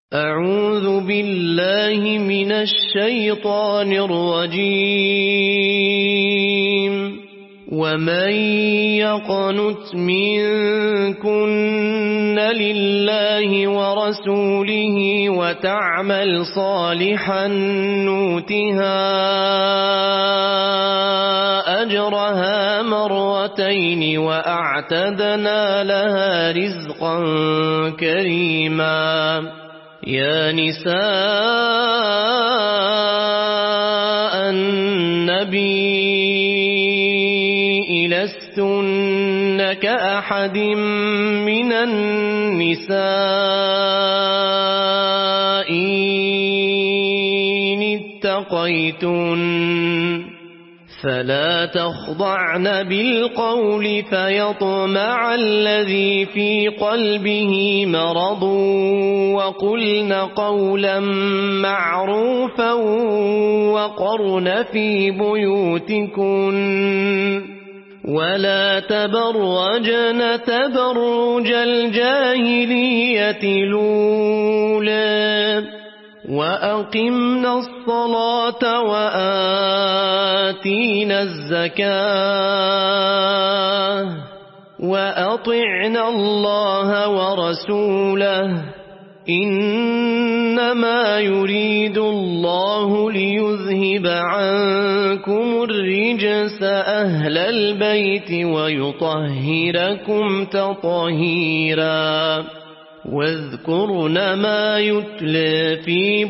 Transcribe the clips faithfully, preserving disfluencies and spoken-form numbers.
أعوذ بالله من الشيطان الرجيم ومن يقنت منكن لله ورسوله وتعمل صالحا نؤتها أجرها مرتين وأعتدنا لها رزقا كريما يا نساء النبي لستن كأحد من النساء إن اتقيتن فلا تخضعن بالقول فيطمع الذي في قلبه مرض وقلن قولا معروفا وقرن في بيوتكن ولا تبرجن تبرج الجاهلية الأولى وأقمنا الصلاة وآتينا الزكاة وأطعنا الله ورسوله إنما يريد الله ليذهب عنكم الرجس أهل البيت ويطهركم تطهيرا واذكرن ما يتلى في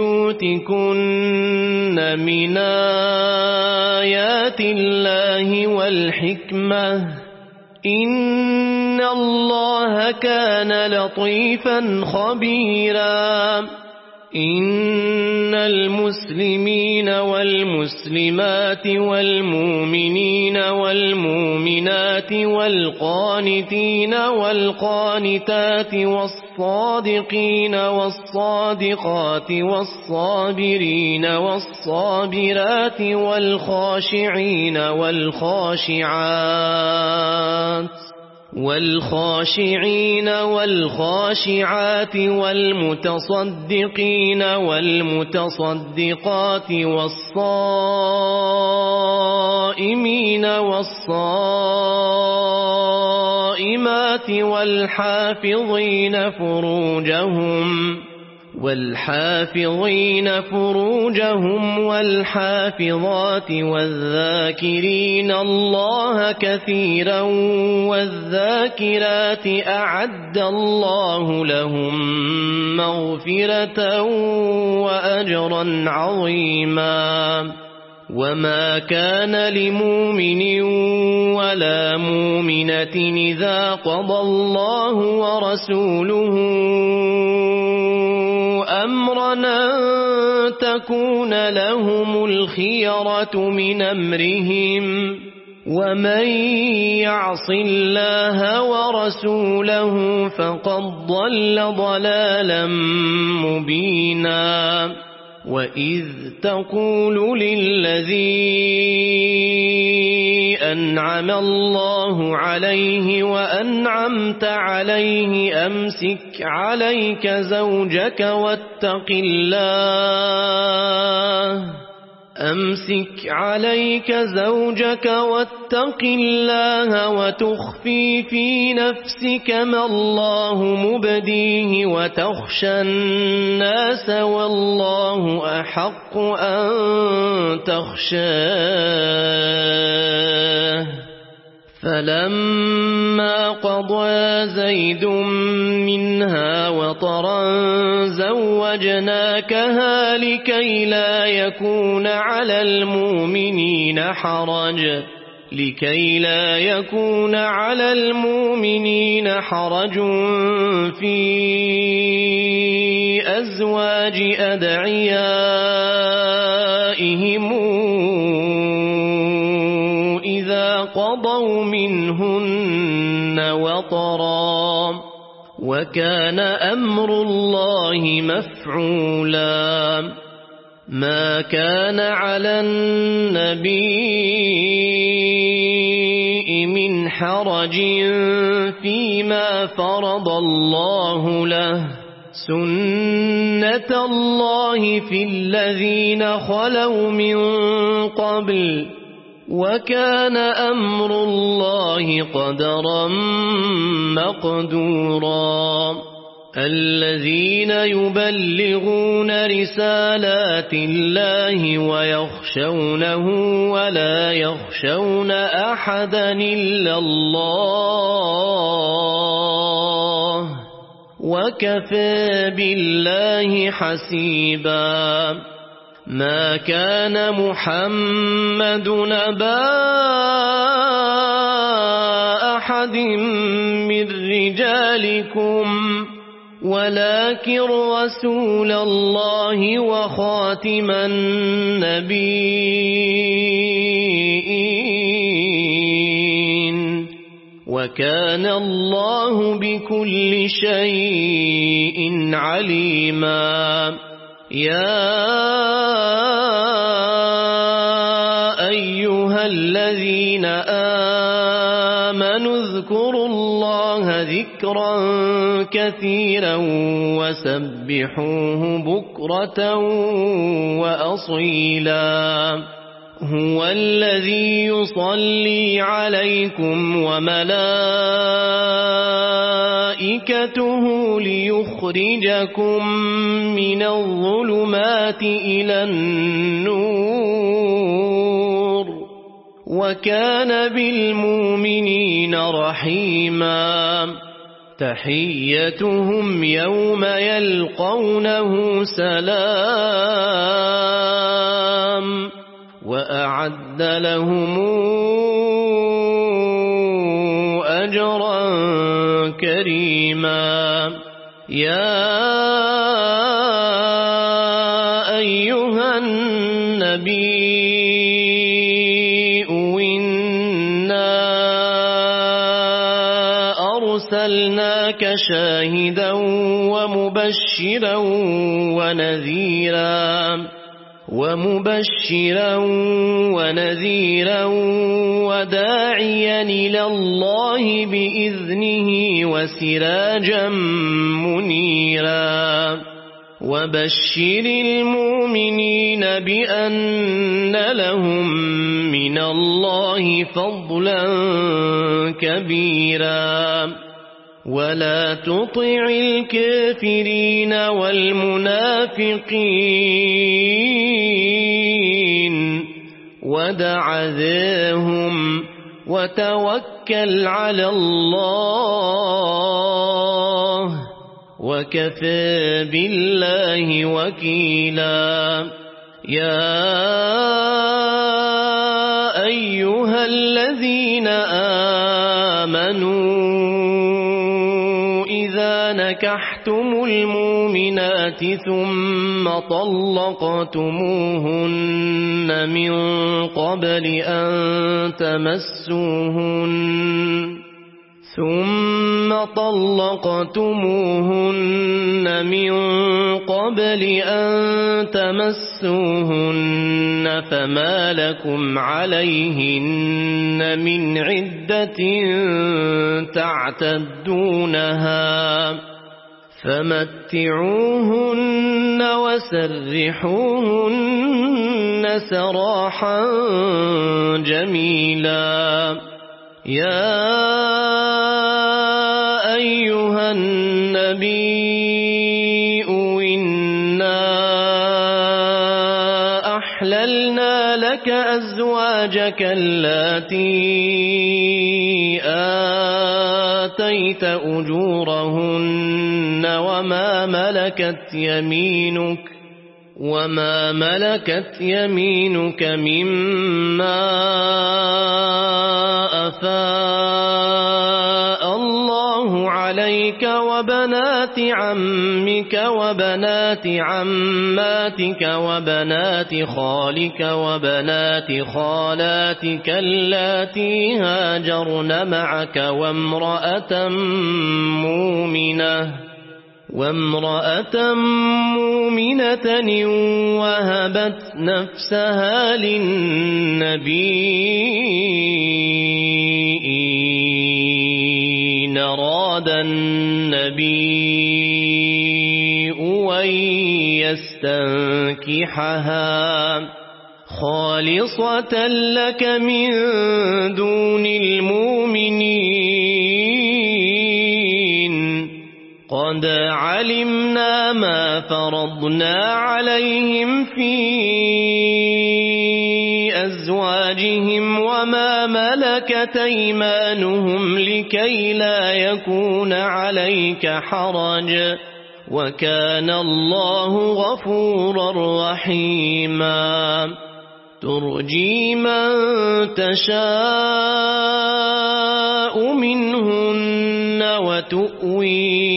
بيوتكن من آيات الله والحكمة إن الله كان لطيفا خبيرا إن المسلمين والمسلمات والمؤمنين والمؤمنات والقانتين والقانتات والصادقين والصادقات والصابرين والصابرات والخاشعين والخاشعات والخاشعين والخاشعات والمتصدقين والمتصدقات والصائمين والصائمات والحافظين فروجهم والحافظين فروجهم والحافظات والذاكرين الله كثيرا والذاكرات أعد الله لهم مغفرة وأجرا عظيما وما كان لمؤمن ولا مؤمنة إذا قضى الله ورسوله أمرنا تكون لهم الخيرة من أمرهم ومن يعص الله ورسوله فقد ضل ضلالا مبينا وإذ تقول للذي أنعم الله عليه وأنعمت عليه أمسك عليك زوجك واتق الله أمسك عليك زوجك واتق الله وتخفي في نفسك ما الله مبديه وتخشى الناس والله أحق أن تخشاه فلما قضى زيد منها وطرا زوجناكها لكي لا يكون على المؤمنين حرج لكي لا يكون على المؤمنين حرج في أزواج أدعيائهم إذا قضوا منهن وطرا وكان أمر الله مفعولا ما كان على النبي من حرج فيما فرض الله له سُنَّةَ اللَّهِ فِي الَّذِينَ خَلَوْا مِن قَبْلُ وَكَانَ أَمْرُ اللَّهِ قَدَرًا مَّقْدُورًا الَّذِينَ يُبَلِّغُونَ رِسَالَاتِ اللَّهِ وَيَخْشَوْنَهُ وَلَا يَخْشَوْنَ أَحَدًا إِلَّا اللَّهَ وَكَفَى بِاللَّهِ حَسِيبًا ما كان محمد أبا أحد من رجالكم ولكن رسول الله وخاتم النبيين وكان الله بكل شيء عليما يا أيها الذين آمنوا اذكروا الله ذكرا كثيرا وسبحوه بكرة وأصيلا هو الذي يصلي عليكم وملائكته ليخرجكم من الظلمات إلى النور وكان بالمؤمنين رحيما تحيتهم يوم يلقونه سلام وأعد لهم أجرا كريما يا أيها النبي إنا أرسلناك شاهدا ومبشرا ونذيرا ومبشرا ونذيرا وداعيا إلى الله بإذنه وسراجا منيرا وبشر المؤمنين بأن لهم من الله فضلا كبيرا ولا تطع الكافرين والمنافقين ودع ذاهم وتوكل على الله وكفى بالله وكيلا يا أيها الذين آمنوا إذا نكحتم المؤمنات ثم طلقتموهن من قبل أن تمسوهن ثم طلقتموهن من قبل أن تمسوهن فما لكم عليهن من عدة تعتدونها فمتعوهن وسرحوهن سراحا جميلا يا أيها النبي إنا أحللنا لك أزواجك اللاتي آتيت أجورهن وما ملكت يمينك وما ملكت يمينك مما أفاء الله عليك وبنات عمك وبنات عماتك وبنات خالك وبنات خالاتك اللاتي هاجرن معك وامرأة مؤمنة وامرأة مؤمنة وهبت نفسها للنبي إن أراد النبي أن يستنكحها خالصة لك من دون المؤمنين قد علمنا ما فرضنا عليهم في أزواجهم وما ملكت أيمانهم لكي لا يكون عليك حرج وكان الله غفورا رحيما ترجي من تشاء منهن وتؤوي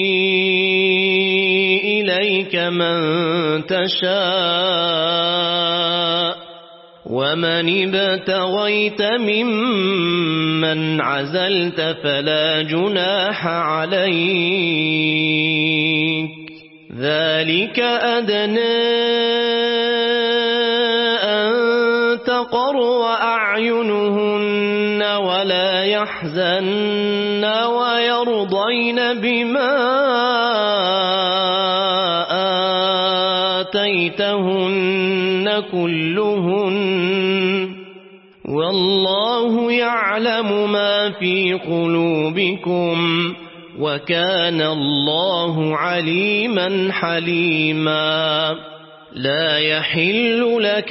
إليك من تشاء ومن ابتغيت ممن عزلت فلا جناح عليك ذلك أدنى أن تقر أعينهن ولا يحزن ويرضين بما آتيتهن كلهن والله يعلم ما في قلوبكم وكان الله عليما حليما لا يحل لك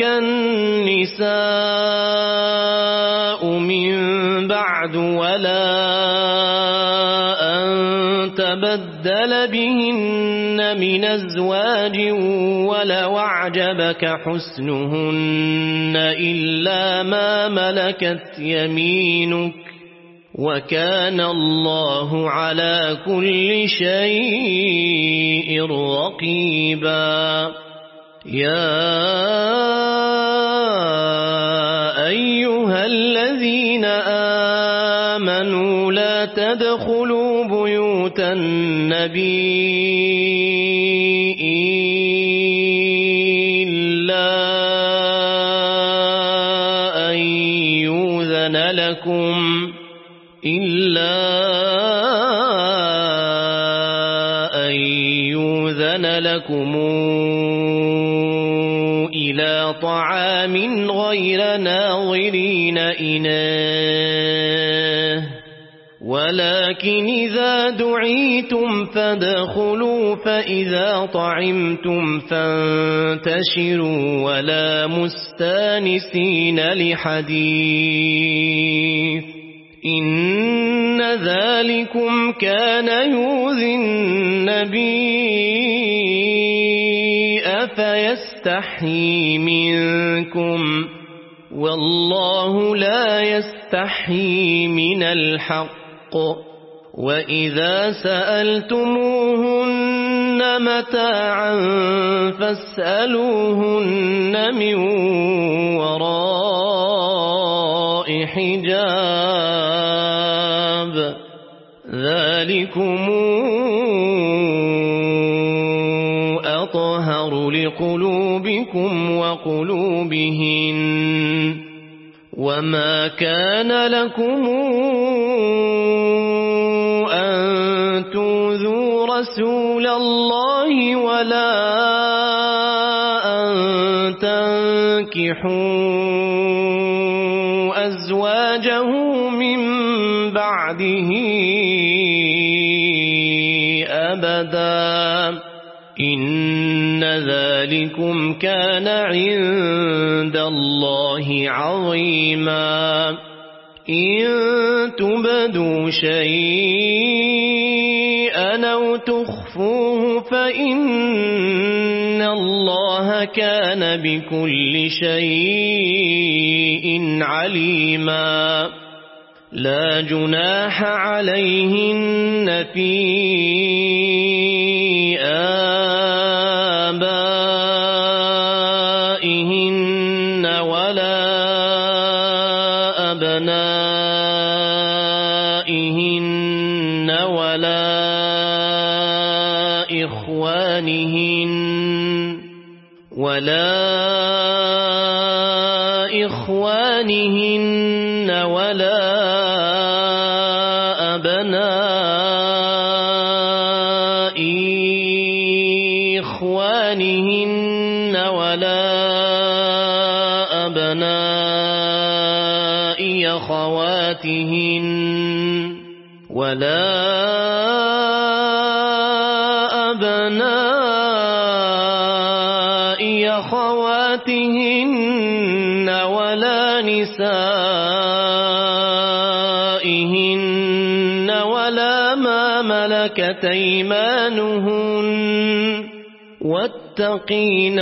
النساء من بعد ولا أن تبدل بهن من أزواج ولو أعجبك حسنهن إلا ما ملكت يمينك وكان الله على كل شيء رقيبا يا أيها الذين آمنوا لا تدخلوا بيوت النبي إلا أن يؤذن لكم إلا أن يؤذن لكم إلى طعام غير ناظرين إناه ولكن إذا دعيتم فادخلوا فإذا طعمتم فانتشروا ولا مستانسين لحديث إن ذلكم كان يؤذي النبي فيستحيي منكم والله لا يستحيي من الحق وإذا سألتموهن متاعا فاسألوهن من وراء حجاب ذلكم أطهر لقلوبكم وقلوبهن وما كان لكم أن تؤذوا رسول الله ولا أن تنكحوا أزواجه من بعده أبدا إن ذلكم كان عند الله عظيما إن تبدوا شيئا أو تخفوه فإن الله كان بكل شيء عليما لا جناح عليهن في آبائهن ولا أبنائهن ولا إخوانهن ولا إخوانهن ولا أبناء إخوانهن ولا أبناء أخواتهن ولا أبناء أخواتهن ولا نسائهن ولا ما ملكت أيمانهن واتقين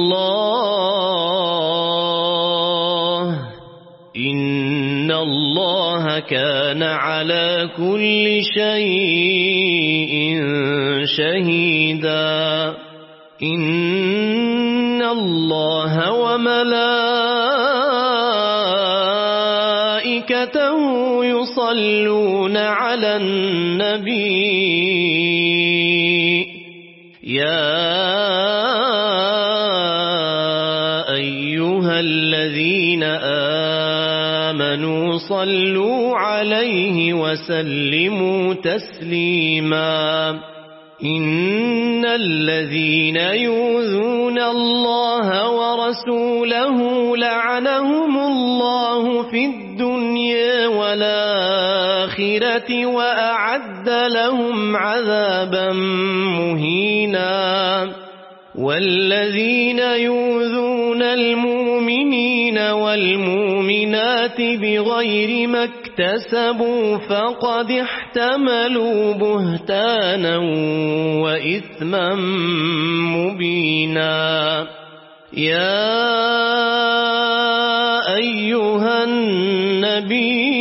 الله إن الله كان على كل شيء شهيدا إن الله وملائكته يصلون على النبي يا أيها الذين آمنوا صلوا عليه وسلموا تسليما إن الذين يؤذون الله ورسوله لعنهم الله في الدنيا والآخرة وأعد لهم عذابا مهينا والذين يؤذون المؤمنين والمؤمنات بغير ما اكتسبوا فقد احتملوا بهتانا وإثما مبينا يا أيها النبي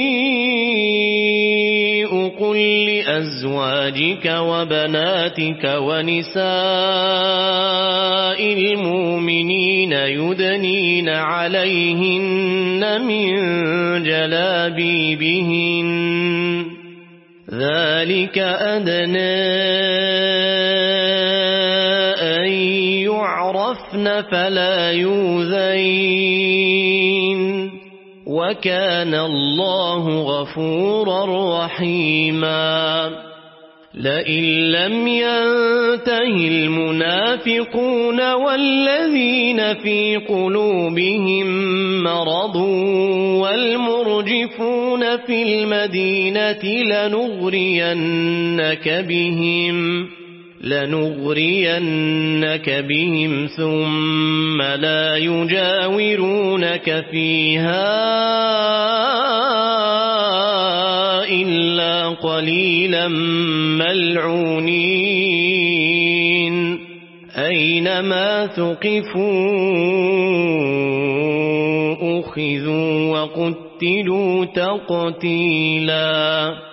قل لأزواجك وبناتك ونساء المؤمنين يدنين عليهن من جلابيبهن ذلك أدنى أن يعرفن فلا يؤذين وكان الله غفورا رحيما لئن لم ينته المنافقون والذين في قلوبهم مرض والمرجفون في المدينة لنغرينك بهم لنغرينك بهم ثم لا يجاورونك فيها إلا قليلا ملعونين أينما ثقفوا أخذوا وقتلوا تقتيلا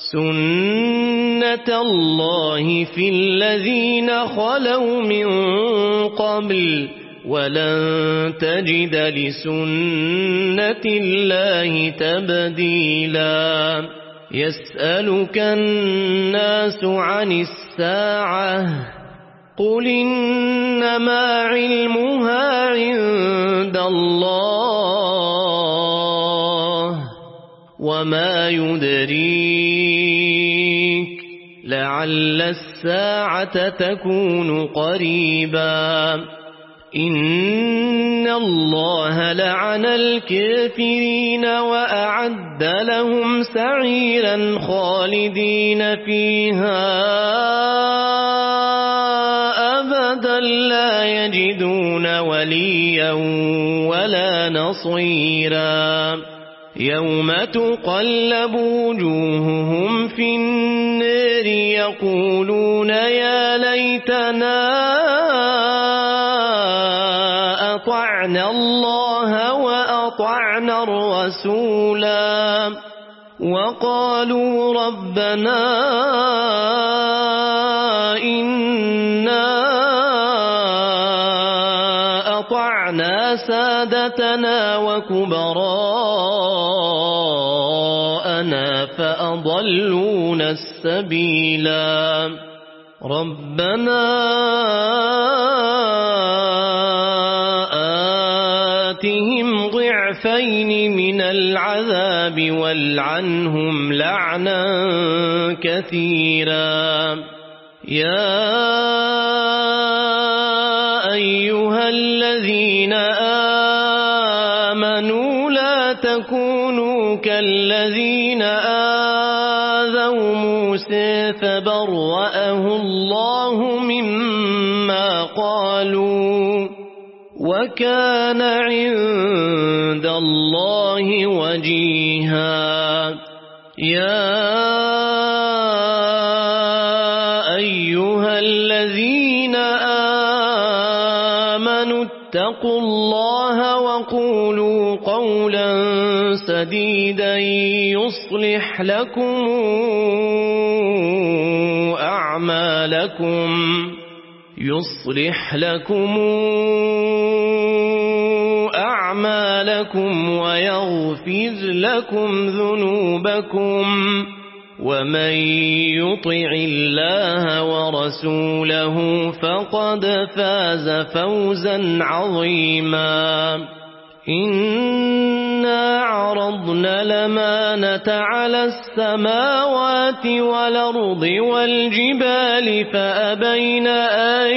سنة الله في الذين خلوا من قبل ولن تجد لسنة الله تبديلا يسألك الناس عن الساعة قل إنما علمها عند الله وما يدريك لعل الساعة تكون قريبا إن الله لعن الكافرين وأعد لهم سعيرا خالدين فيها أبدا لا يجدون وليا ولا نصيرا يوم تقلب وجوههم في النار يقولون يا ليتنا أطعنا الله وأطعنا الرسولا وقالوا ربنا إنا أطعنا سادتنا وكبراءنا فأضلونا السبيلا ربنا آتهم ضعفين من العذاب والعنهم لعنا كثيرا يا كالذين آذوا موسى فبرأه الله مما قالوا وكان عند الله وجيها يا أيها الذين آمنوا اتقوا الله وقولوا قولا سديدا يصلح لكم أعمالكم يصلح لكم أعمالكم ويغفر لكم ذنوبكم ومن يطع الله ورسوله فقد فاز فوزا عظيما إنا عرضنا الأمانة على السماوات والأرض والجبال فأبين أن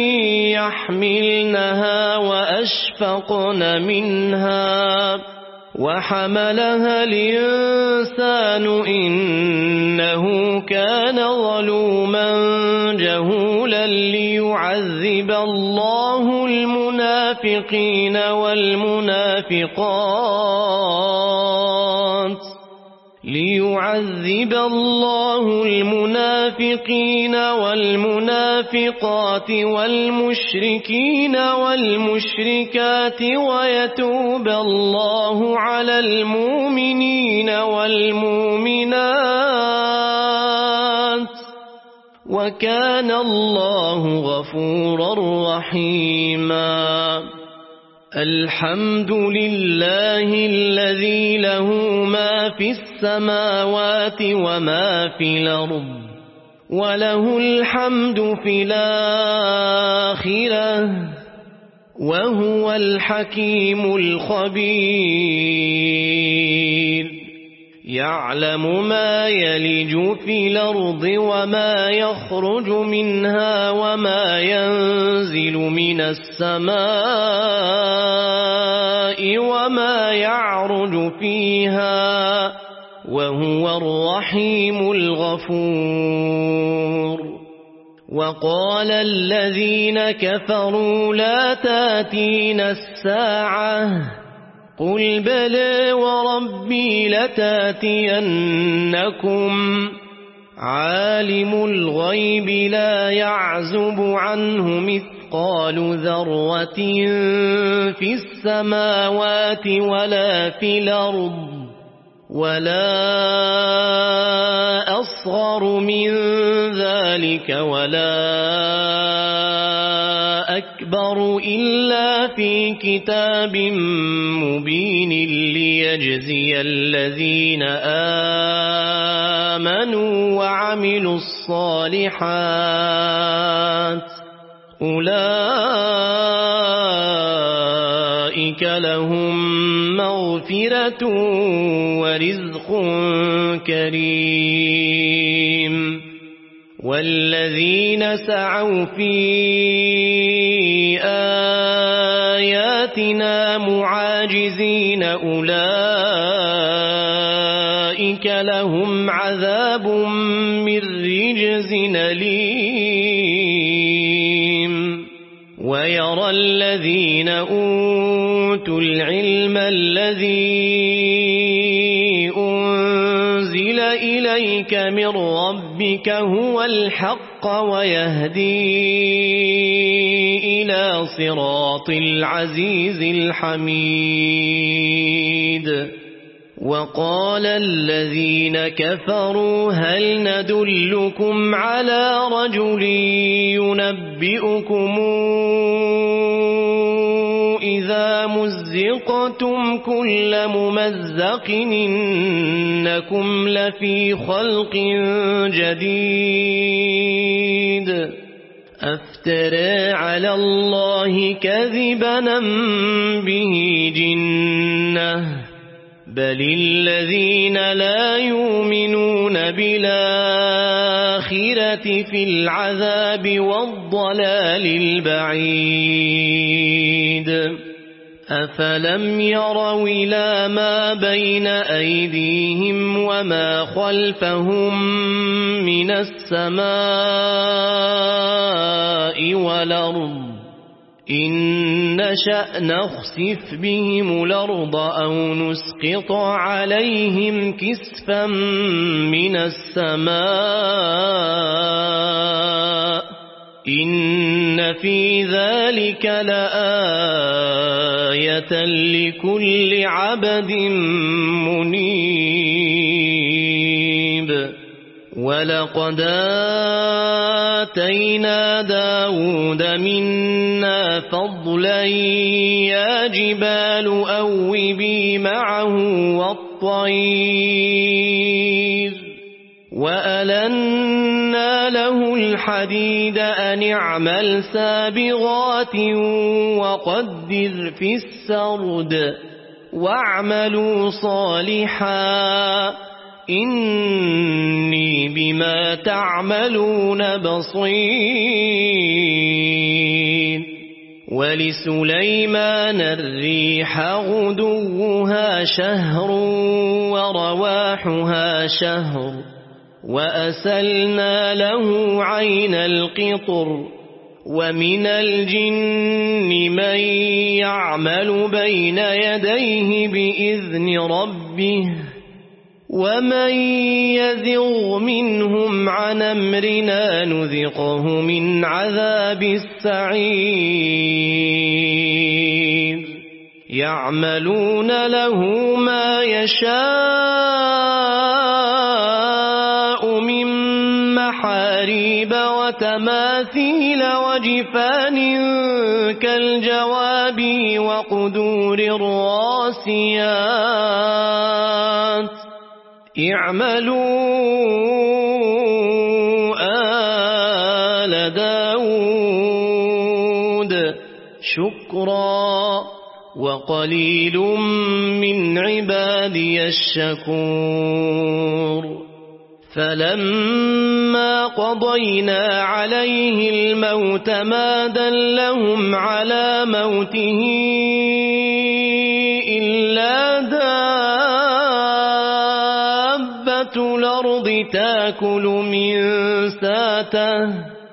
يحملنها وأشفقن منها وحملها الإنسان إنه كان ظلوما جهولا ليعذب الله المنافقين والمنافقات ليعذب الله المنافقين والمنافقات والمشركين والمشركات ويتوب الله على المؤمنين والمؤمنات وكان الله غفورا رحيما الحمد لله الذي له ما في السماوات وما في الأرض وله الحمد في الآخرة وهو الحكيم الخبير يعلم ما يلج في الأرض وما يخرج منها وما ينزل من السماء وما يعرج فيها وهو الرحيم الغفور وقال الذين كفروا لا تاتينا الساعة قل بلى وربي لتاتينكم عالم الغيب لا يعزب عنه مثقال ذرة في السماوات ولا في الأرض ولا أصغر من ذلك ولا أكبر إلا في كتاب مبين ليجزي الذين آمنوا وعملوا الصالحات أولئك لهم مغفرة ورزق كريم والذين سعوا في آياتنا معاجزين أولئك لهم عذاب من رجز أليم ويرى الذين أوتوا العلم الذي أنزل إليك من ربك هو الحق ويهدي إلى صراط العزيز الحميد وقال الذين كفروا هل ندلكم على رجل ينبئكم إذا مزقتم كل ممزق إنكم لفي خلق جديد أفترى على الله كذبا به جنة بل الذين لا يؤمنون بالآخرة في العذاب والضلال البعيد أفلم يروا إلى ما بين أيديهم وما خلفهم من السماء والأرض إن نشأ نخسف بهم الأرض أو نسقط عليهم كسفا من السماء إن في ذلك لآية لكل عبد منيب ولقد آتينا داود منا فضلا يا جبال أوبي معه والطير وألنا له الحديد أن اعمل سابغات وقدر في السرد واعملوا صالحا إني بما تعملون بصير ولسليمان الريح غدوها شهر ورواحها شهر وأسلنا له عين القطر ومن الجن من يعمل بين يديه بإذن ربه ومن يزغ منهم عن أمرنا نذقه من عذاب السعير يعملون له ما يشاء من محاريب وتماثيل وجفان كالجواب وقدور الراسيات اعملوا آل داود شكرا وقليل من عبادي الشكور فلما قضينا عليه الموت ما دلهم على موته إلا دابة الأرض تاكل من ساته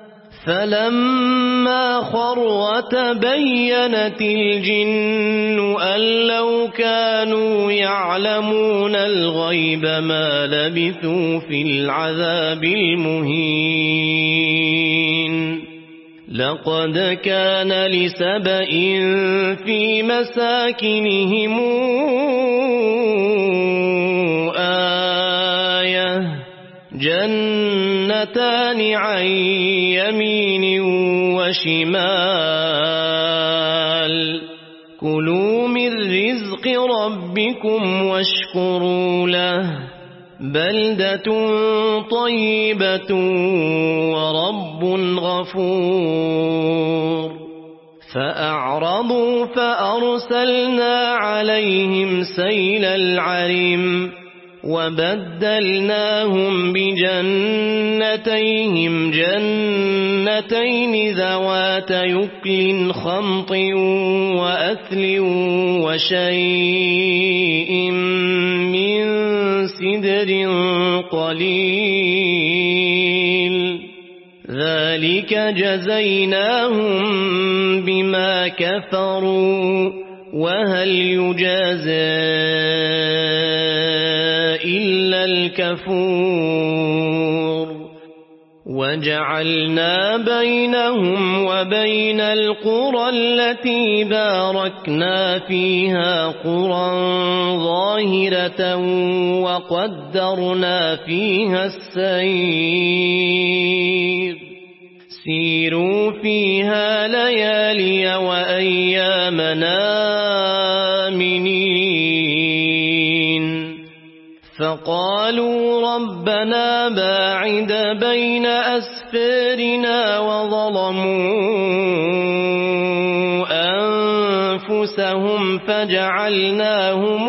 فلما خر تبينت الجن أن لو كانوا يعلمون الغيب ما لبثوا في العذاب المهين لقد كان لسبإ في مساكنهم آية جنتان عن يمين وشمال كلوا من رزق ربكم واشكروا له بلدة طيبة ورب غفور فأعرضوا فأرسلنا عليهم سيل العرم وبدلناهم بجنتيهم جنتين ذوات يكل خمط وأثل وشيء من سدر قليل ذلك جزيناهم بما كفروا وهل يجازى إلا الكفور وجعلنا بينهم وبين القرى التي باركنا فيها قرى ظاهرة وقدرنا فيها السير سيروا فيها ليالي وأيامنا آمنين فقالوا ربنا باعد بين أسفارنا وظلموا أنفسهم فجعلناهم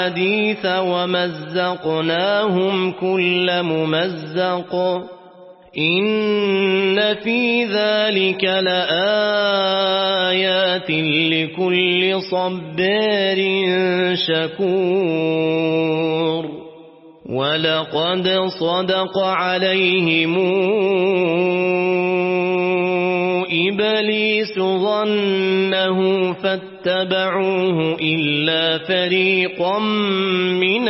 أحاديث ومزقناهم كل ممزق إن في ذلك لآيات لكل صبار شكور ولقد صدق عليهم إبليس ظنه فاتبعوه إلا فريقا من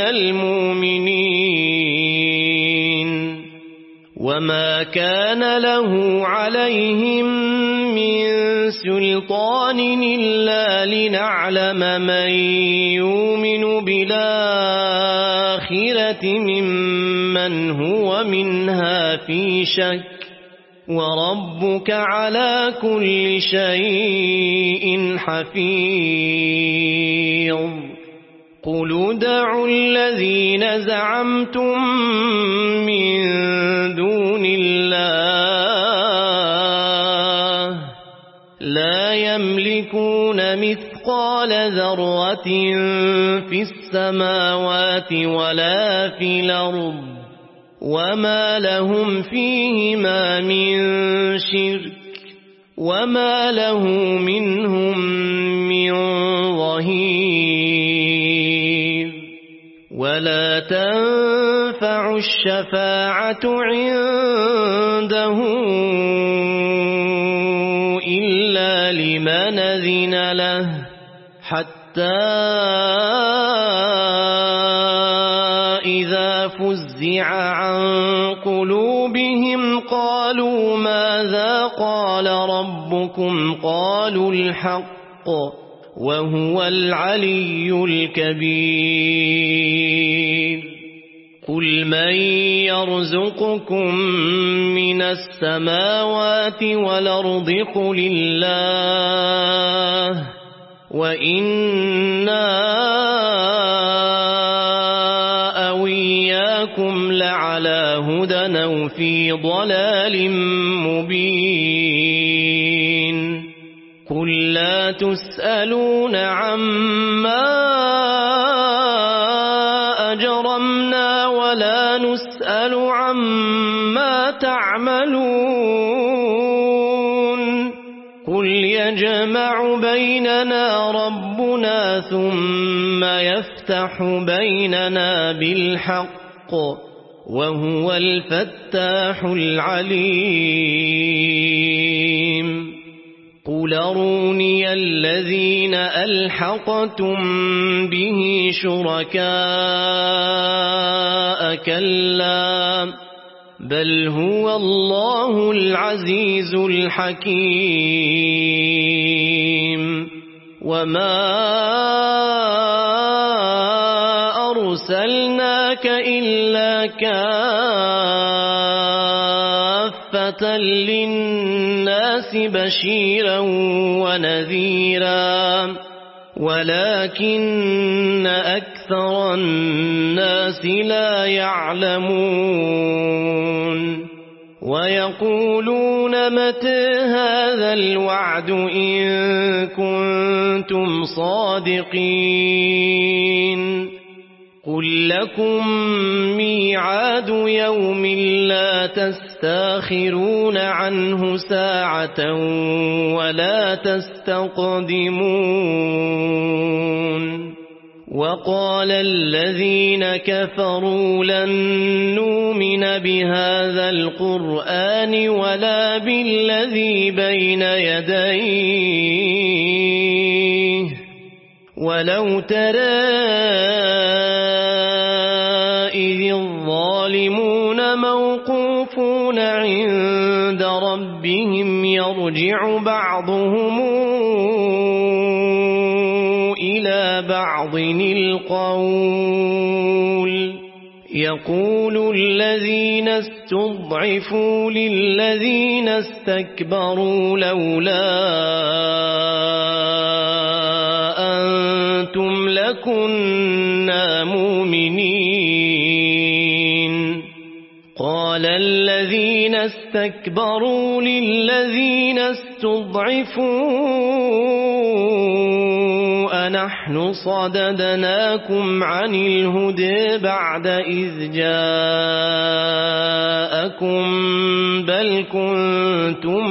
المؤمنين وما كان له عليهم من سلطان إلا لنعلم من يؤمن بالآخرة ممن هو منها في شك وربك على كل شيء حفيظ قل ادعوا الذين زعمتم من دون الله لا يملكون مثقال ذرة في السماوات ولا في الأرض وما لهم فيهما من شرك وما له منهم من ظهير ولا تنفع الشفاعة عنده إلا لمن أذن له حتى إذا فزع عن قلوبهم قالوا ماذا قال ربكم قالوا الحق وهو العلي الكبير قل من يرزقكم من السماوات والأرض قل الله وإنا أوياكم لعلى هدى أو في ضلال مبين قل لا تسألون عما أجرمنا ولا نسأل عما تعملون قل يجمع بيننا ربنا ثم يفتح بيننا بالحق وهو الفتاح العليم قل أروني الذين ألحقتم به شركاء كلا بل هو الله العزيز الحكيم وما أرسلناك إلا كافة للناس بشيرا ونذيرا ولكن أكثر الناس لا يعلمون ويقولون متى هذا الوعد إن كنتم صادقين قل لكم ميعاد يوم لا تستاخرون عنه ساعة ولا تستقدمون وقال الذين كفروا لن نؤمن بهذا القرآن ولا بالذي بين يديه ولو ترى إذ الظالمون موقوفون عند ربهم يرجع بعضهم إلى بعض القول يقول الذين استضعفوا للذين استكبروا لولا أنتم لكنا مؤمنين قال الذين استكبروا للذين استضعفوا نحن صددناكم عن الهدى بعد إذ جاءكم بل كنتم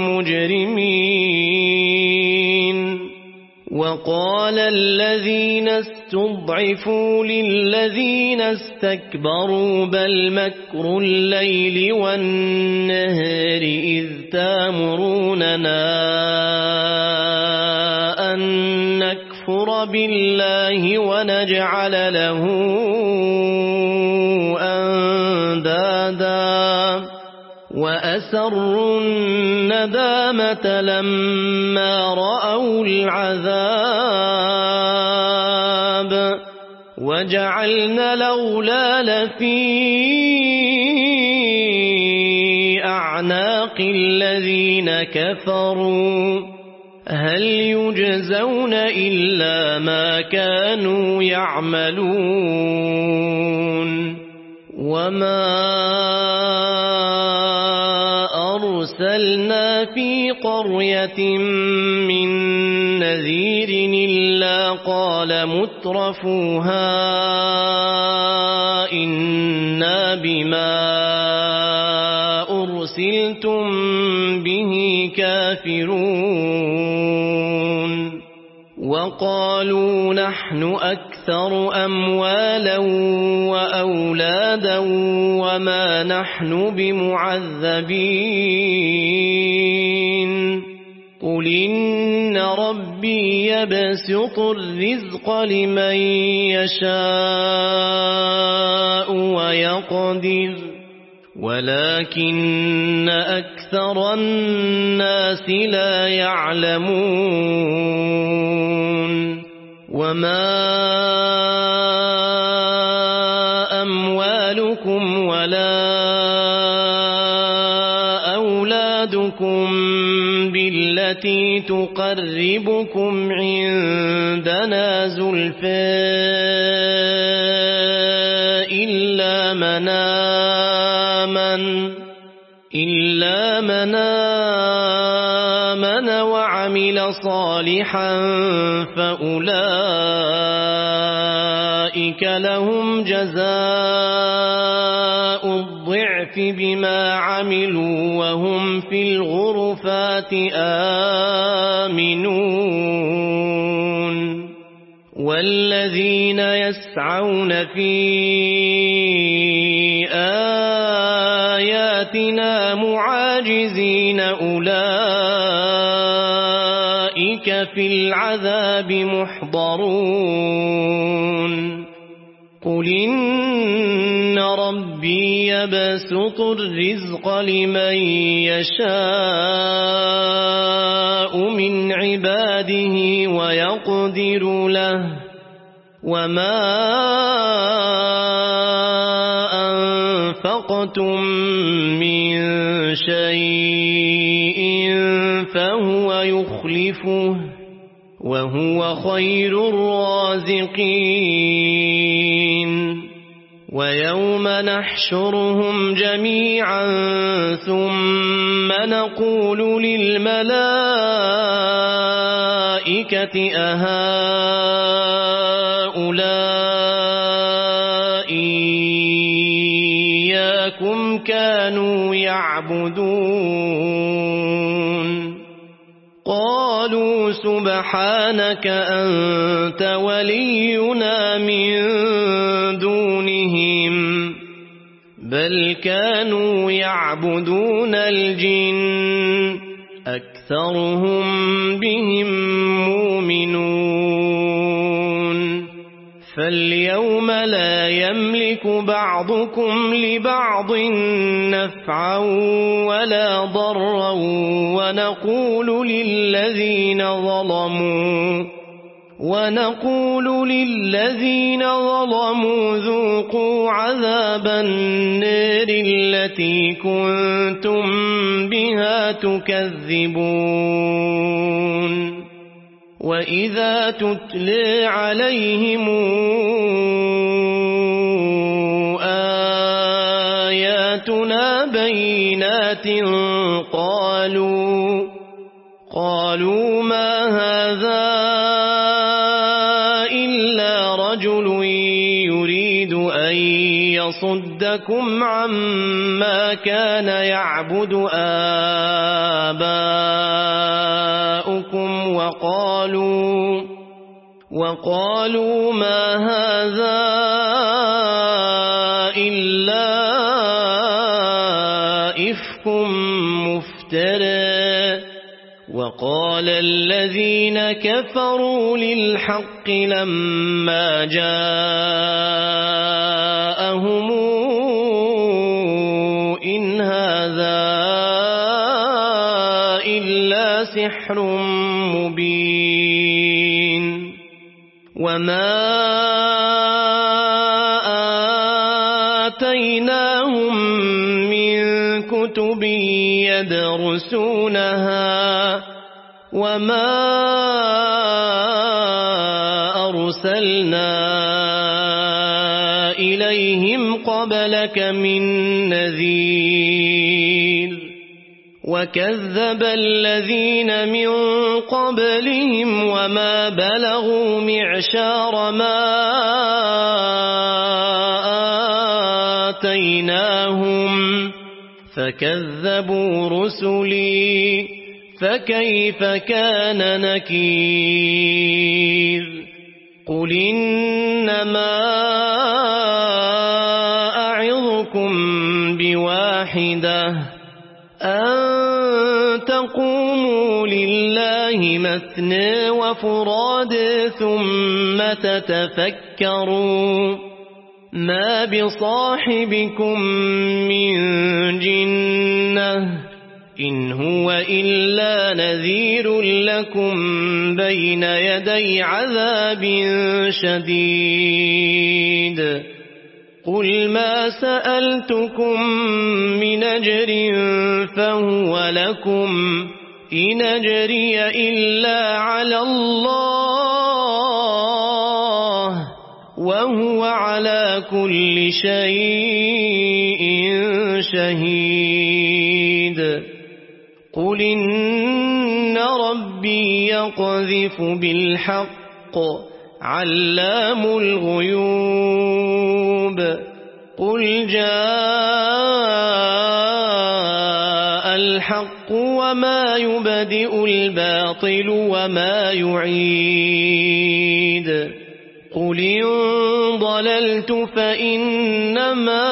مجرمين وقال الذين استضعفوا للذين استكبروا بل مكر الليل والنهار إذ تامروننا أن نكفر بالله ونجعل له أندادا وأسروا الندامة لما رأوا العذاب وجعلنا الأغلال في أعناق الذين كفروا هل يجزون إلا ما كانوا يعملون وما أرسلنا في قرية من نذير إلا قال مترفوها إنا بما أرسلتم به كافرون وقالوا نحن أكثر أموالا وأولادا وما نحن بمعذبين قل إن ربي يبسط الرزق لمن يشاء ويقدر ولكن أكثر الناس لا يعلمون وما أموالكم ولا أولادكم بالتي تقربكم عندنا زلفى إلا من آمن إلا من آمن وعمل صالحا فأولئك لهم جزاء الضعف بما عملوا وهم في الغرفات آمنون والذين يسعون في آياتنا معاجزين أولئك في العذاب محضرون قل إن ربي يبسط الرزق لمن يشاء من عباده ويقدر له وما أنفقتم من شيء فهو يخلفه وهو خير الرازقين ويوم نحشرهم جميعا ثم نقول للملائكة أهؤلاء إياكم كانوا يعبدون قالوا سبحانك أنت ولينا من دونهم بل كانوا يعبدون الجن أكثرهم بهم مؤمنون فاليوم لا يملك بعضكم لبعض نفعا ولا ضرا ونقول للذين ظلموا ونقول للذين ظلموا ذوقوا عذاب النار التي كنتم بها تكذبون وإذا تتلى عليهم آياتنا بينات قالوا قالوا ما هذا ليصدكم عما كان يعبد آباؤكم وقالوا وقالوا ما هذا إلا إفك مفترى وقال الذين كفروا للحق لما جاءهم إن هذا إلا سحر مبين وما آتيناهم من كتب يدرسونها وما أرسلنا إليهم قبلك من نذير وكذب الذين من قبلهم وما بلغوا معشار ما آتيناهم فكذبوا رسلي فكيف كان نكير قل إنما أعظكم بواحدة أن تقوموا لله مثنى وفراد ثم تتفكروا ما بصاحبكم من جنة إن هو إلا نذير لكم بين يدي عذاب شديد قل ما سألتكم من أجر فهو لكم إن أجري إلا على الله وهو على كل شيء شهيد قل إن ربي يقذف بالحق علام الغيوب قل جاء الحق وما يبدئ الباطل وما يعيد قل إن ضللت فإنما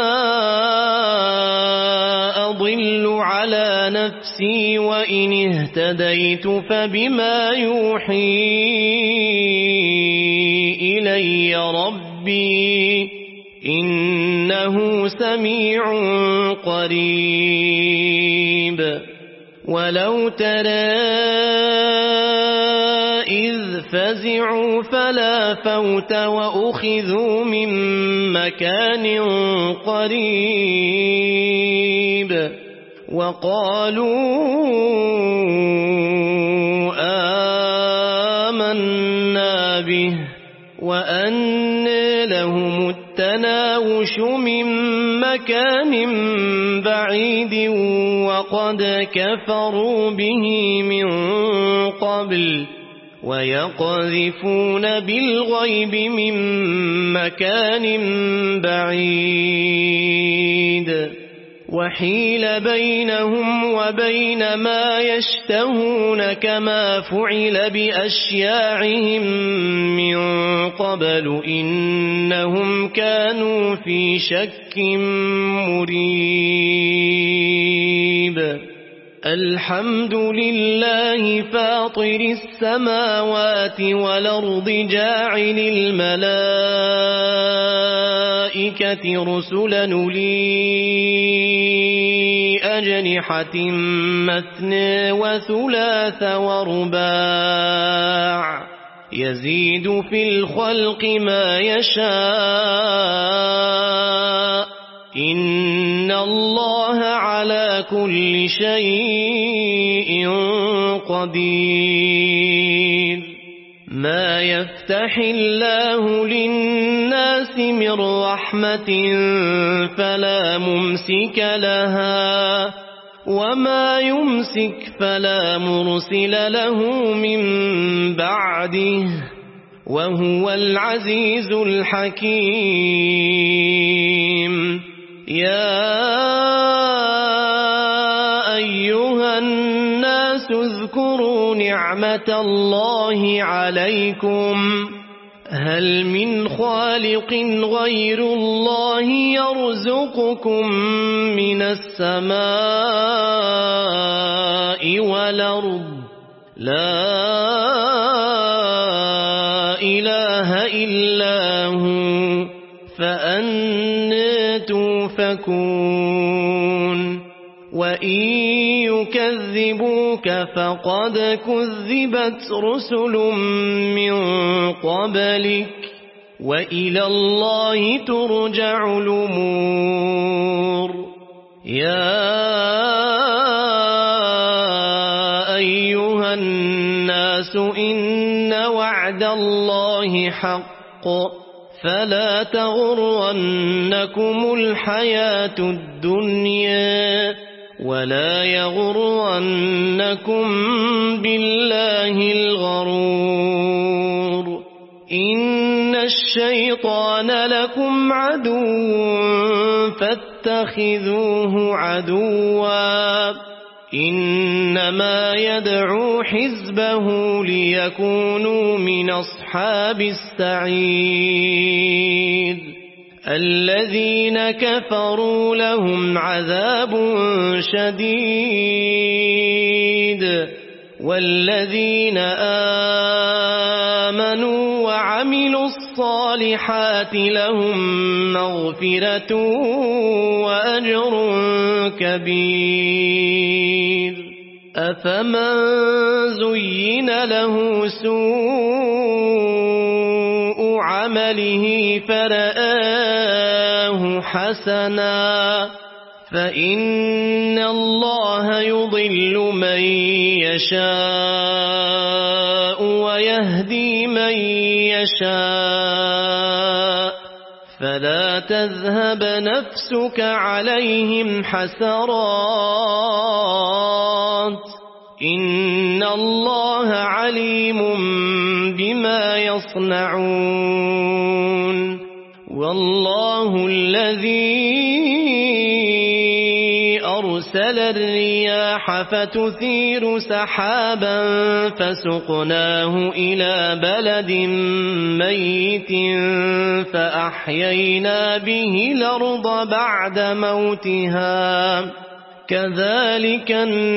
أضل على نفسي وإن اهتديت فبما يوحي إلي ربي إنه سميع قريب ولو ترى إذ فزعوا فلا فوت وأخذوا من مكان قريب وقالوا آمنا به وأن لهم التناوش من مكان بعيد وقد كفروا به من قبل ويقذفون بالغيب من مكان بعيد وحيل بينهم وبين ما يشتهون كما فعل بأشياعهم من قبل إنهم كانوا في شك مريب الحمد لله فاطر السماوات والأرض جاعل الملائكة رسلا أولي أجنحة مثنى وثلاث ورباع يزيد في الخلق ما يشاء إن الله على كل شيء قدير ما يفتح الله للناس من رحمة فلا ممسك لها وما يمسك فلا مرسل له من بعده وهو العزيز الحكيم. يا أيها الناس اذكروا نعمة الله عليكم هل من خالق غير الله يرزقكم من السماء والأرض لا إله إلا هو فأنى توفكون. وإن يكذبوك فقد كذبت رسل من قبلك وإلى الله ترجع الأمور. يا أيها الناس إن وعد الله حق فلا تغرنكم الحياة الدنيا ولا يغرنكم بالله الغرور. إن الشيطان لكم عدو فاتخذوه عدوا إنما يدعو حزبه ليكونوا من أصحاب السعير. الذين كفروا لهم عذاب شديد والذين آمنوا وعملوا الصالحات لهم مغفرة وأجر كبير. أفمن زين له سوء عمله فرآه حسنا فإن الله يضل من يشاء ويهدي من يشاء فلا تذهب نفسك عليهم حسرات إن الله عليم بما يصنعون. والله الذي أرسل الرياح فتثير سحابا فسقناه إلى بلد ميت فأحيينا به الأرض بعد موتها كذلك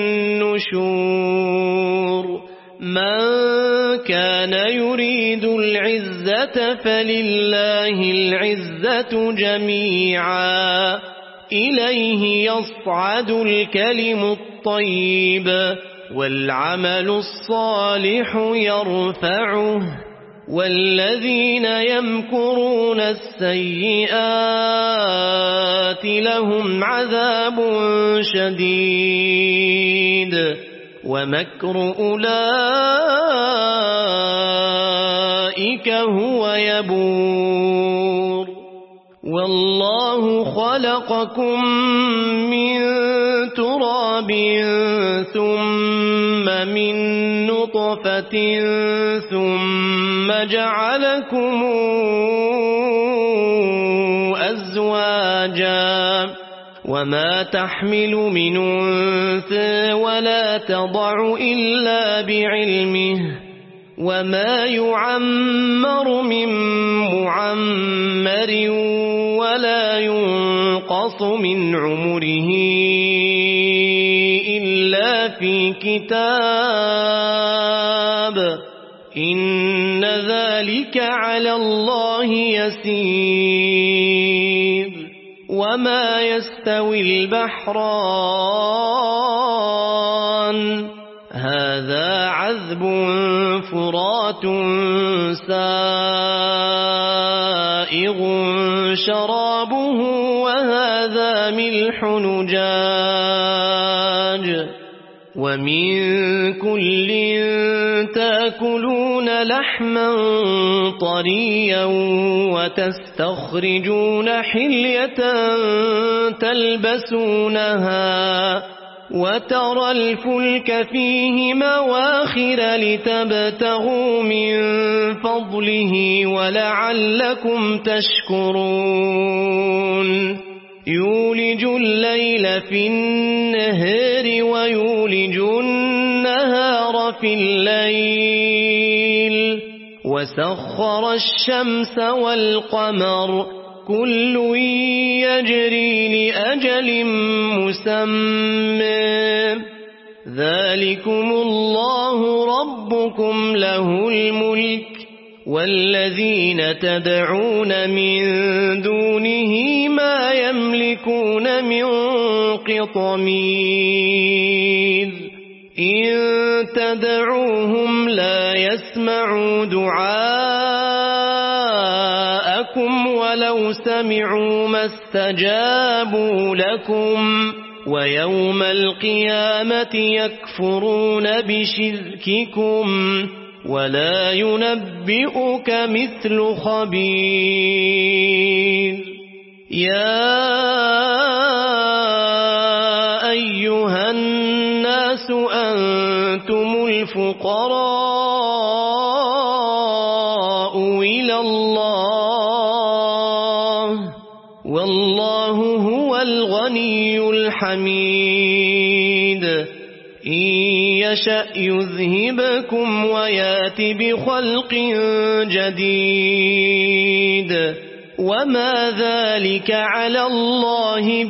النشور. من كان يريد العزة فلله العزة جميعا إليه يصعد الكلم الطيب والعمل الصالح يرفعه والذين يمكرون السيئات لهم عذاب شديد ومكر أولئك هو يبور. والله خلقكم من تراب ثم من نطفة ثم جعلكم أزواجا وما تحمل من أنثى ولا تضع إلا بعلمه وما يعمر من معمر ولا ينقص من عمره إلا في كتاب إن ذلك على الله يسير. وما يستوي البحران هذا عذب فرات سائغ شرابه وهذا ملح نجاج ومن كل تأكلون لحما طريا وتستخرجون حلية تلبسونها وترى الفلك فيه مواخر لتبتغوا من فضله ولعلكم تشكرون يولج الليل في النهار ويولج النهار في الليل وسخر الشمس والقمر كل يجري لأجل مسمى ذلكم الله ربكم له الملك والذين تدعون من دونه ما يملكون من قطمير إن تدعوهم لا يسمعوا دعاءكم ولو سمعوا ما استجابوا لكم ويوم القيامة يكفرون بشرككم ولا ينبئك مثل خبير يا أيها الناس أنتم الفقراء إلى الله والله هو الغني الحميد إن يشأ يذهبكم ويات بخلق جديد وما ذلك على الله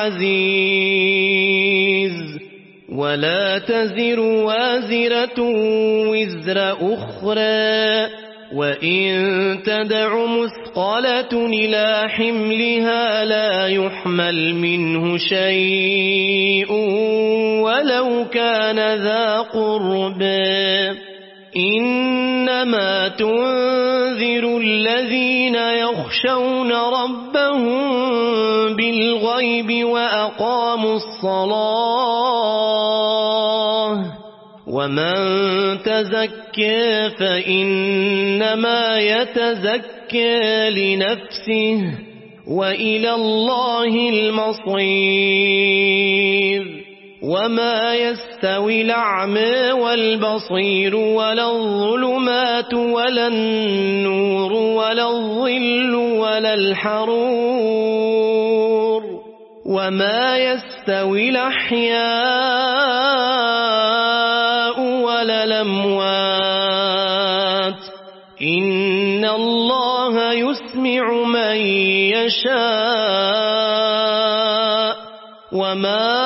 بعزيز ولا تزر وازرة وزر أخرى وإن تدع مثقلة إلى حملها لا يحمل منه شيء ولو كان ذا قربى إنما تنذر الذين يخشون ربهم بالغيب وأقاموا الصلاة ومن تزكى فإنما يتزكى لنفسه وإلى الله المصير وما يستوي الأعمى والبصير ولا الظلمات ولا النور ولا الظل ولا الحرور وما يستوي الأحياء ولا الأموات إن الله يسمع من يشاء وما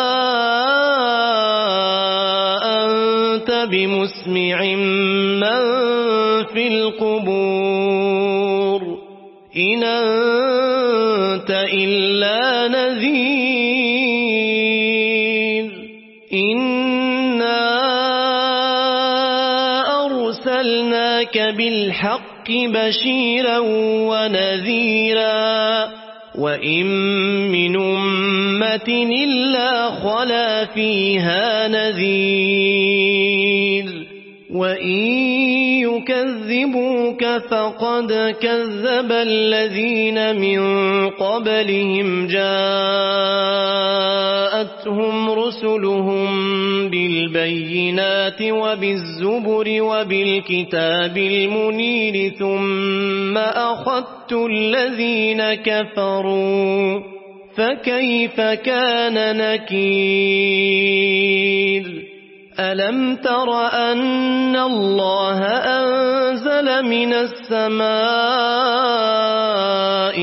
أنت بمسمع من في القبور إن أنت إلا نذير إنا أرسلناك بالحق بشيرا ونذيرا وإن من أمة إلا خلا فيها نذير وإن يكذبوك فقد كذب الذين من قبلهم جاءتهم رسلهم بالبينات وبالزبر وبالكتاب المنير ثم أخذت الذين كفروا فكيف كان نكير ألم تر أن الله أنزل من السماء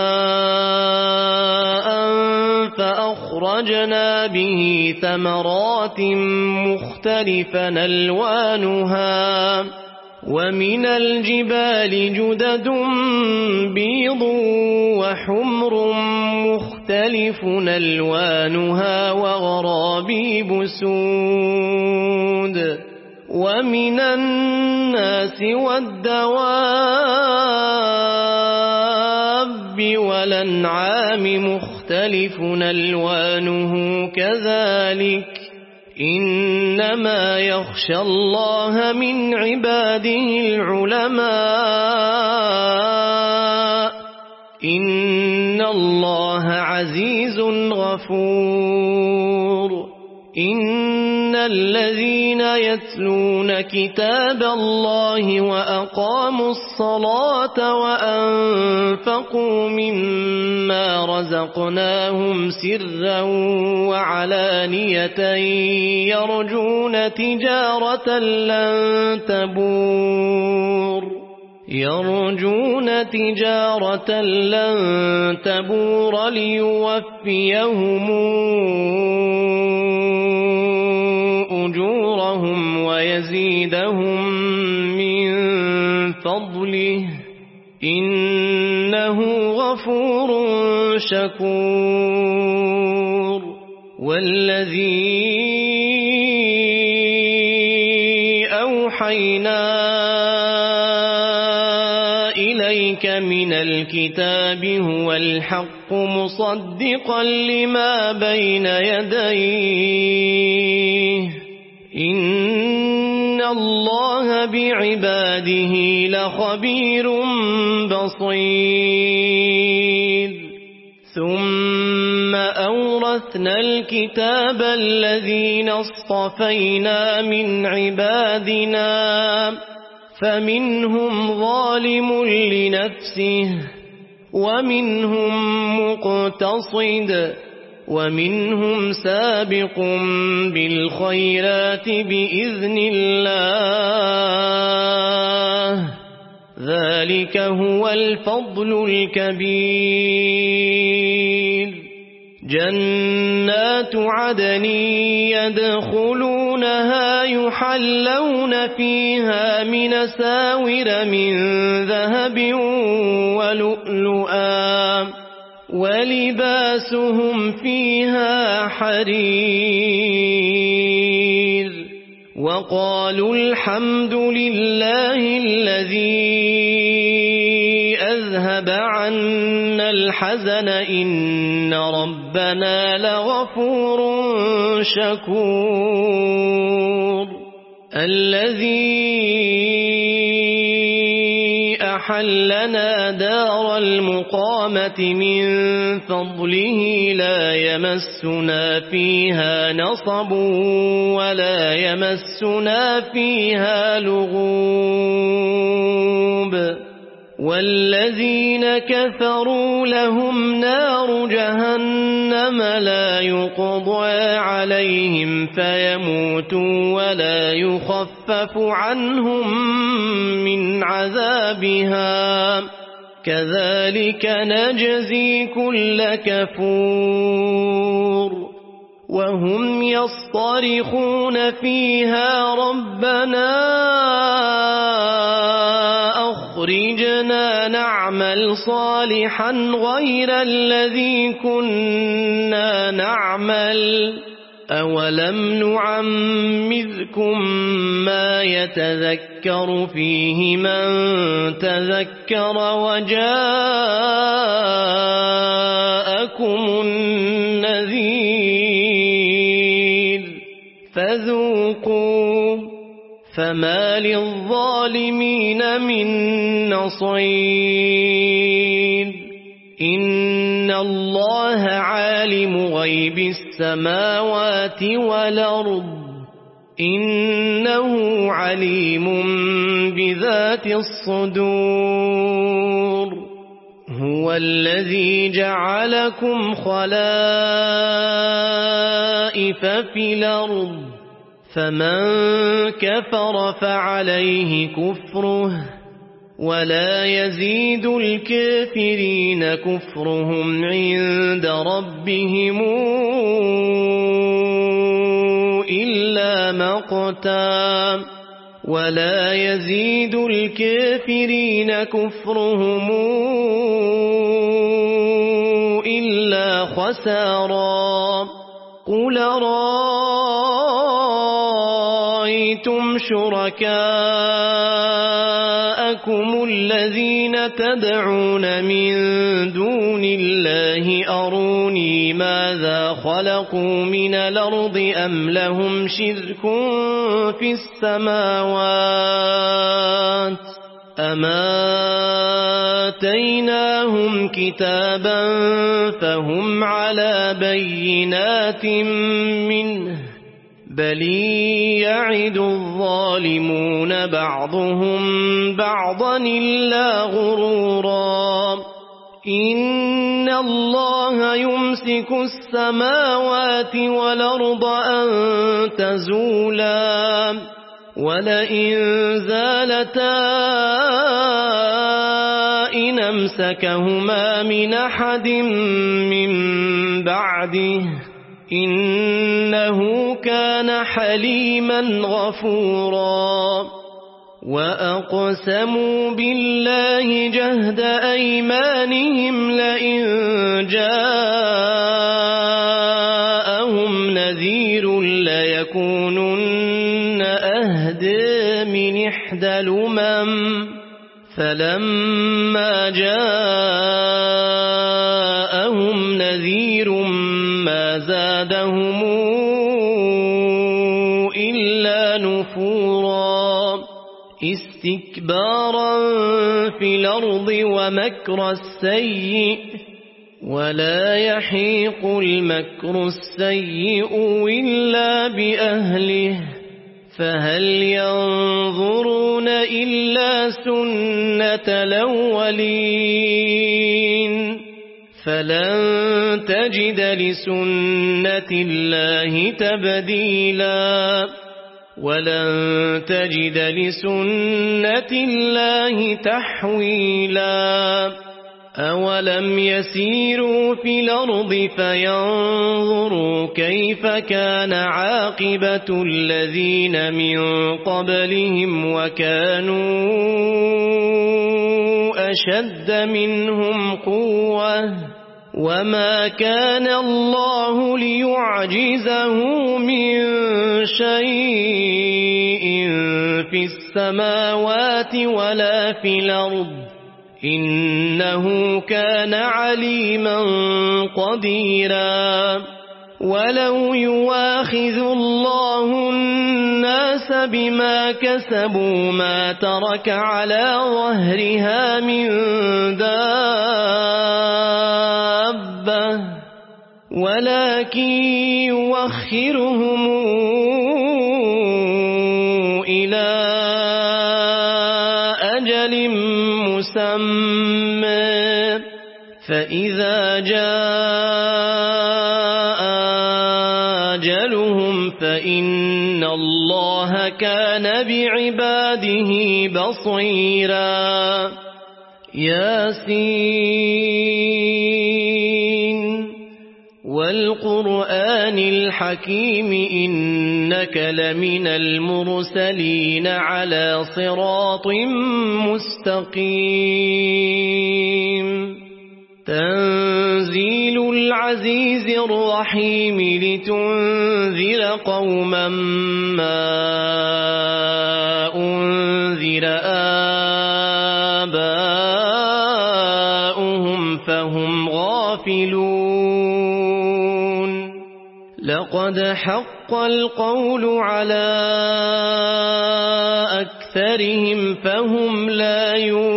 ماء فأخرجنا به ثمرات مختلفا ألوانها ومن الجبال جدد بيض وحمر مختلف ألوانها وغرابيب سود ومن الناس والدواب والأنعام مختلف ألوانه كذلك إنما يخشى الله من عباده العلماء إن الله عزيز غفور إن الذين يتلون كتاب الله وأقاموا الصلاة وأنفقوا مما رزقناهم سرا وعلانية يرجون تجارة لن تبور يرجون تجارة لن تبور ليوفيهم أجورهم ويزيدهم من فضله إنه غفور شكور والذي أوحينا إليك من الكتاب هو الحق مصدقا لما بين يديه إن الله بعباده لخبير بصير ثم أورثنا الكتاب الذين اصطفينا من عبادنا فمنهم ظالم لنفسه ومنهم مقتصد ومنهم سابق بالخيرات بإذن الله ذلك هو الفضل الكبير جنات عدن يدخلونها يحلون فيها من أساور من ذهب ولؤلؤا ولباسهم فيها حرير وقالوا الحمد لله الذي أذهب عنا الحزن إن ربنا لغفور شكور الذي أحلنا دار المقامة من فضله لا يمسنا فيها نصب ولا يمسنا فيها لغوب والذين كفروا لهم نار جهنم لا يقضى عليهم فيموتوا ولا يخفف عنهم من عذابها كذلك نجزي كل كفور وهم يصطرخون فيها ربنا أخرجنا نعمل صالحا غير الذي كنا نعمل أولم نعمركم ما يتذكر فيه من تذكر وجاءكم النذير فذوقوا فما للظالمين من نصير إن الله عالم غيب السماوات والأرض إنه عليم بذات الصدور هو الذي جعلكم خلائف في الأرض فمن كفر فعليه كفره ولا يزيد الكافرين كفرهم عند ربهم إلا مقتا ولا يزيد الكافرين كفرهم إلا خسارا قل رأيتم شركاءكم الذين تدعون من دون الله أروني ماذا خلقوا من الأرض أم لهم شرك في السماوات أما آتيناهم كتابا فهم على بينات منه بل يعد الظالمون بعضهم بعضا إلا غرورا إن الله يمسك السماوات والأرض أن تزولا ولئن زالتا إن أمسكهما من أحد من بعده إنه كان حليما غفورا وأقسموا بالله جهد أيمانهم لئن جاءهم نذير ليكونن أهدى من إحدى الأمم فلما جاءهم نذير ما زادهم إلا نفورا استكبارا في الأرض ومكر السيء ولا يحيق المكر السيء إلا بأهله فهل ينظرون إلا سنة الأولين فلن تجد لسنة الله تبديلا ولن تجد لسنة الله تحويلا أولم يسيروا في الأرض فينظروا كيف كان عاقبة الذين من قبلهم وكانوا أشد منهم قوة وما كان الله ليعجزه من شيء في السماوات ولا في الأرض إنه كان عليما قديرا ولو يواخذ الله الناس بما كسبوا ما ترك على ظهرها من دابة ولكن يوخرهم إلى أجل مسمى فإذا جاء أجلهم فإن الله كان بعباده بصيرا ياسين والقرآن الحكيم إنك لمن المرسلين على صراط مستقيم تنزيل العزيز الرحيم لتنذر قوما ما أنذر آباؤهم فهم غافلون لقد حق القول على أكثرهم فهم لا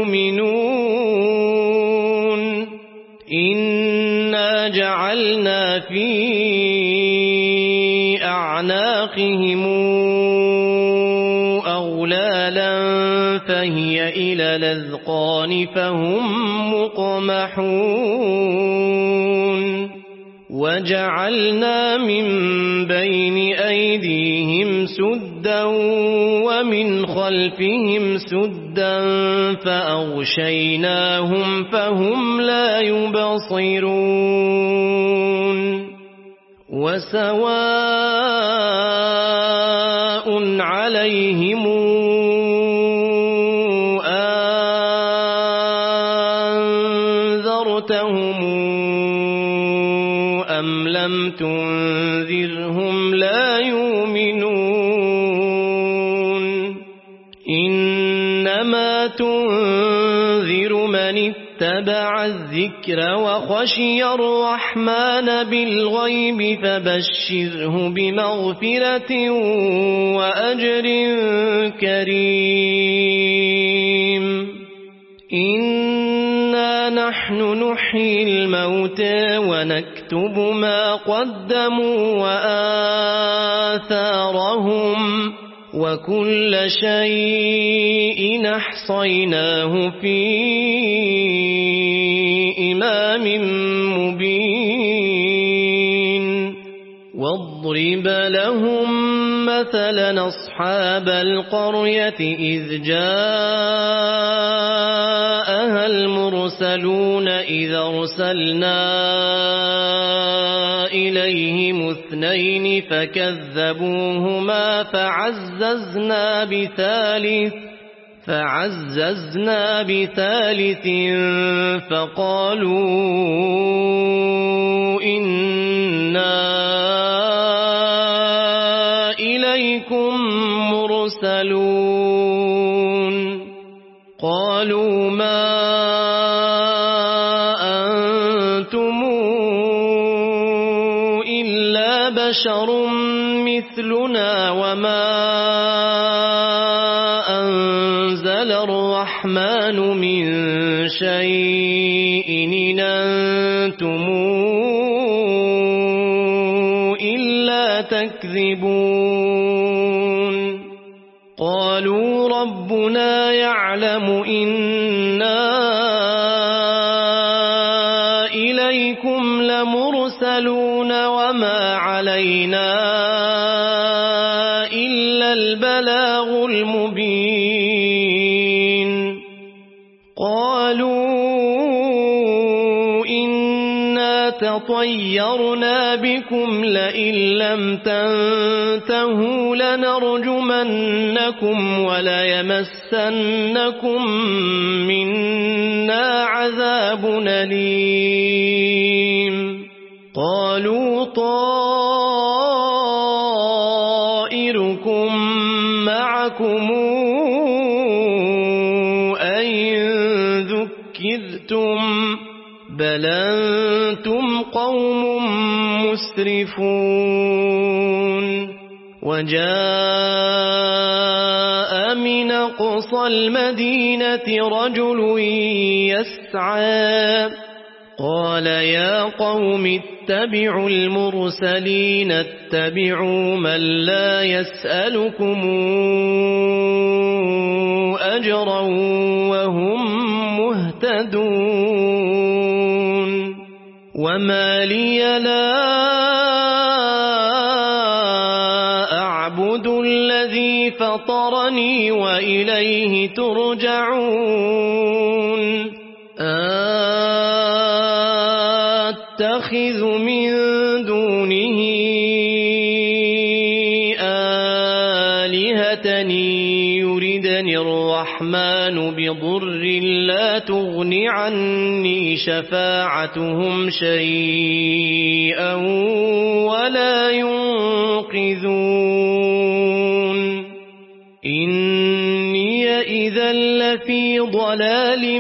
يؤمنون إنا جعلنا في أعناقهم أغلالا فهي إلى الأذقان فهم مقمحون وجعلنا من بين أيديهم سدا ومن خلفهم سدا فأغشيناهم فهم لا يبصرون وسواء عليهم أنذرتهم أم لم تنذرهم لا يؤمنون إنما تنذر من اتبع الذكر وخشي الرحمن بالغيب فبشره بمغفرة وأجر كريم إنا نحن نحيي الموتى ونكتب نكتب ما قدموا وآثارهم وكل شيء أحصيناه في إمام مبين واضرب لهم مثلا أصحاب القرية إذ جاءها المرسلون إذ أرسلنا إليهم اثنين فكذبوهما فعززنا بثالث فعززنا بثالث فقالوا إنا إليكم مرسلون قالوا ما أنتم إلا بشر مثلنا وما أنزل الرحمن من شيء إن أنتم إلا تكذبون قالوا ربنا يعلم إنا إليكم لمرسلون وما علينا إلا البلاغ المبين قالوا إنا تطيرنا بكم لئن لم تنتهوا لنرجمنكم وليمسنكم منا عذاب أليم قالوا طائركم معكم أئن ذكرتم بل أنتم قوم مسرفون وجاء من أقصى المدينة رجل يسعى قال يا قوم اتبعوا المرسلين اتبعوا من لا يسألكم أجرا وهم مهتدون وما لي لا أعبد الذي فطرني وإليه ترجعون أتخذ من دونه آلهة يردني الرحمن بضر لا تغن عني شفاعتهم شيئا ولا ينقذون إني إذا لفي ضلال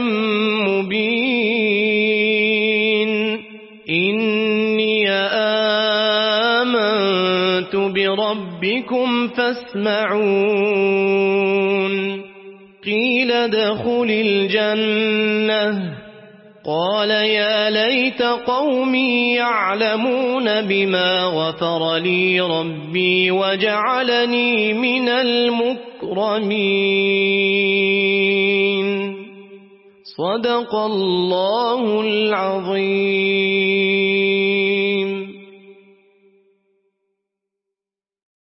مبين إني آمنت بربكم فاسمعون قيل ادخل الجنة قال يا ليت قومي يعلمون بما غفر لي ربي وجعلني من المكرمين صدق الله العظيم.